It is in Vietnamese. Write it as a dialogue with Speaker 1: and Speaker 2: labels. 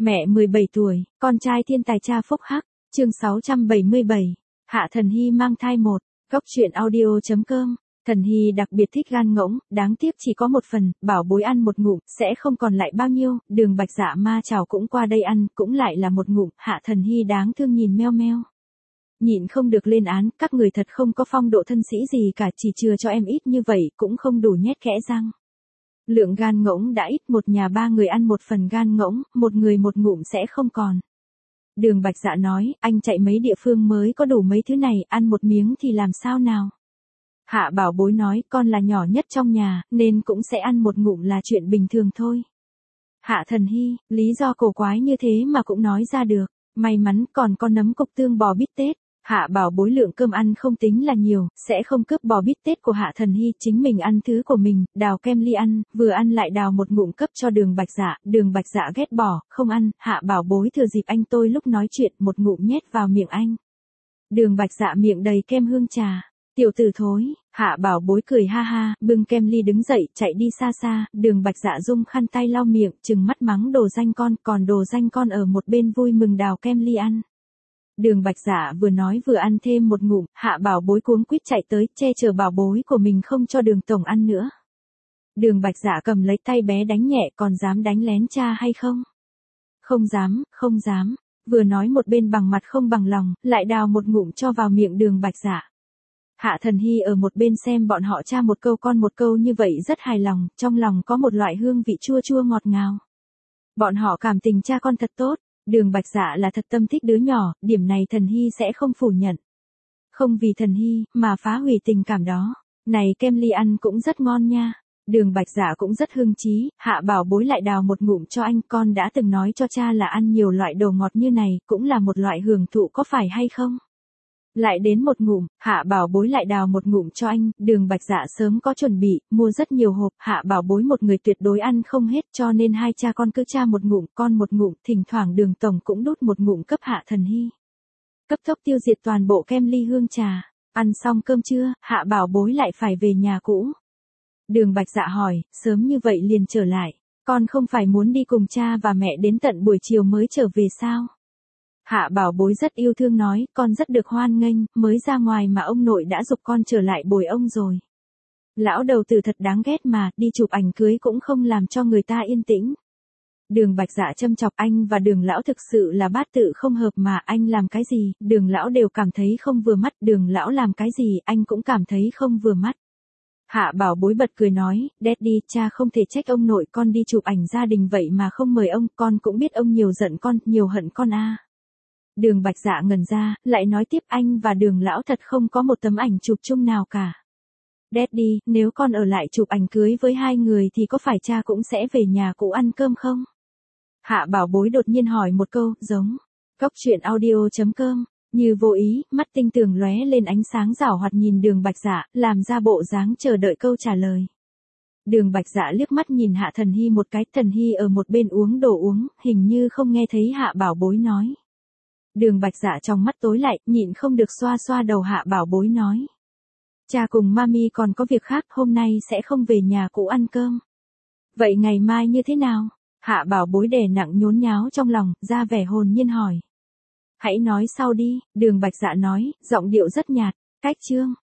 Speaker 1: Mẹ 17 tuổi, con trai thiên tài cha phúc hắc, chương 677, Hạ Thần Hy mang thai 1, góc truyện audio.com. Thần Hy đặc biệt thích gan ngỗng, đáng tiếc chỉ có một phần, bảo bối ăn một ngụm, sẽ không còn lại bao nhiêu, Đường Bạch Dạ ma chảo cũng qua đây ăn, cũng lại là một ngụm, Hạ Thần Hy đáng thương nhìn meo meo. Nhịn không được lên án, các người thật không có phong độ thân sĩ gì cả, chỉ chừa cho em ít như vậy, cũng không đủ nhét kẽ răng. Lượng gan ngỗng đã ít, một nhà ba người ăn một phần gan ngỗng, một người một ngụm sẽ không còn. Đường Bạch Dạ nói, anh chạy mấy địa phương mới có đủ mấy thứ này, ăn một miếng thì làm sao nào. Hạ Bảo Bối nói, con là nhỏ nhất trong nhà, nên cũng sẽ ăn một ngụm là chuyện bình thường thôi. Hạ Thần Hy, lý do cổ quái như thế mà cũng nói ra được, may mắn còn có nấm cục tương bò bít tết. Hạ Bảo Bối lượng cơm ăn không tính là nhiều, sẽ không cướp bò bít tết của Hạ Thần Hy, chính mình ăn thứ của mình, đào kem ly ăn, vừa ăn lại đào một ngụm cấp cho Đường Bạch Dạ, Đường Bạch Dạ ghét bỏ, không ăn, Hạ Bảo Bối thừa dịp anh tôi lúc nói chuyện, một ngụm nhét vào miệng anh. Đường Bạch Dạ miệng đầy kem hương trà, tiểu tử thối, Hạ Bảo Bối cười ha ha, bưng kem ly đứng dậy, chạy đi xa xa, Đường Bạch Dạ dung khăn tay lau miệng, trừng mắt mắng đồ danh con, còn đồ danh con ở một bên vui mừng đào kem ly ăn. Đường Bạch Dạ vừa nói vừa ăn thêm một ngụm, Hạ Bảo Bối cuống quýt chạy tới, che chở bảo bối của mình không cho Đường tổng ăn nữa. Đường Bạch Dạ cầm lấy tay bé đánh nhẹ, còn dám đánh lén cha hay không? Không dám, không dám, vừa nói một bên bằng mặt không bằng lòng, lại đào một ngụm cho vào miệng Đường Bạch Dạ. Hạ Thần Hy ở một bên xem bọn họ cha một câu con một câu như vậy rất hài lòng, trong lòng có một loại hương vị chua chua ngọt ngào. Bọn họ cảm tình cha con thật tốt. Đường Bạch Dạ là thật tâm thích đứa nhỏ, điểm này Thần Hy sẽ không phủ nhận. Không vì Thần Hy, mà phá hủy tình cảm đó. Này kem ly ăn cũng rất ngon nha. Đường Bạch Dạ cũng rất hưng chí, Hạ Bảo Bối lại đào một ngụm cho anh, con đã từng nói cho cha là ăn nhiều loại đồ ngọt như này, cũng là một loại hưởng thụ có phải hay không? Lại đến một ngụm, Hạ Bảo Bối lại đào một ngụm cho anh, Đường Bạch Dạ sớm có chuẩn bị, mua rất nhiều hộp, Hạ Bảo Bối một người tuyệt đối ăn không hết, cho nên hai cha con cứ cha một ngụm, con một ngụm, thỉnh thoảng Đường tổng cũng đút một ngụm cấp Hạ Thần Hy. Cấp tốc tiêu diệt toàn bộ kem ly hương trà, ăn xong cơm trưa, Hạ Bảo Bối lại phải về nhà cũ. Đường Bạch Dạ hỏi, sớm như vậy liền trở lại, con không phải muốn đi cùng cha và mẹ đến tận buổi chiều mới trở về sao? Hạ Bảo Bối rất yêu thương nói, con rất được hoan nghênh, mới ra ngoài mà ông nội đã giục con trở lại bồi ông rồi. Lão đầu tử thật đáng ghét mà, đi chụp ảnh cưới cũng không làm cho người ta yên tĩnh. Đường Bạch Dạ châm chọc, anh và Đường lão thực sự là bát tự không hợp mà, anh làm cái gì, Đường lão đều cảm thấy không vừa mắt, Đường lão làm cái gì, anh cũng cảm thấy không vừa mắt. Hạ Bảo Bối bật cười nói, Daddy, cha không thể trách ông nội, con đi chụp ảnh gia đình vậy mà không mời ông, con cũng biết ông nhiều giận con, nhiều hận con à. Đường Bạch Dạ ngẩn ra, lại nói tiếp, anh và Đường lão thật không có một tấm ảnh chụp chung nào cả. Daddy, nếu con ở lại chụp ảnh cưới với hai người thì có phải cha cũng sẽ về nhà cũ ăn cơm không? Hạ Bảo Bối đột nhiên hỏi một câu, giống. Góc truyện audio.com, như vô ý, mắt tinh tường lóe lên ánh sáng giảo hoạt nhìn Đường Bạch Dạ, làm ra bộ dáng chờ đợi câu trả lời. Đường Bạch Dạ liếc mắt nhìn Hạ Thần Hy một cái, Thần Hy ở một bên uống đồ uống, hình như không nghe thấy Hạ Bảo Bối nói. Đường Bạch Dạ trong mắt tối lại, nhịn không được xoa xoa đầu Hạ Bảo Bối nói. Cha cùng mami còn có việc khác, hôm nay sẽ không về nhà cũ ăn cơm. Vậy ngày mai như thế nào? Hạ Bảo Bối đè nặng nhốn nháo trong lòng, ra vẻ hồn nhiên hỏi. Hãy nói sau đi, Đường Bạch Dạ nói, giọng điệu rất nhạt, cách chương.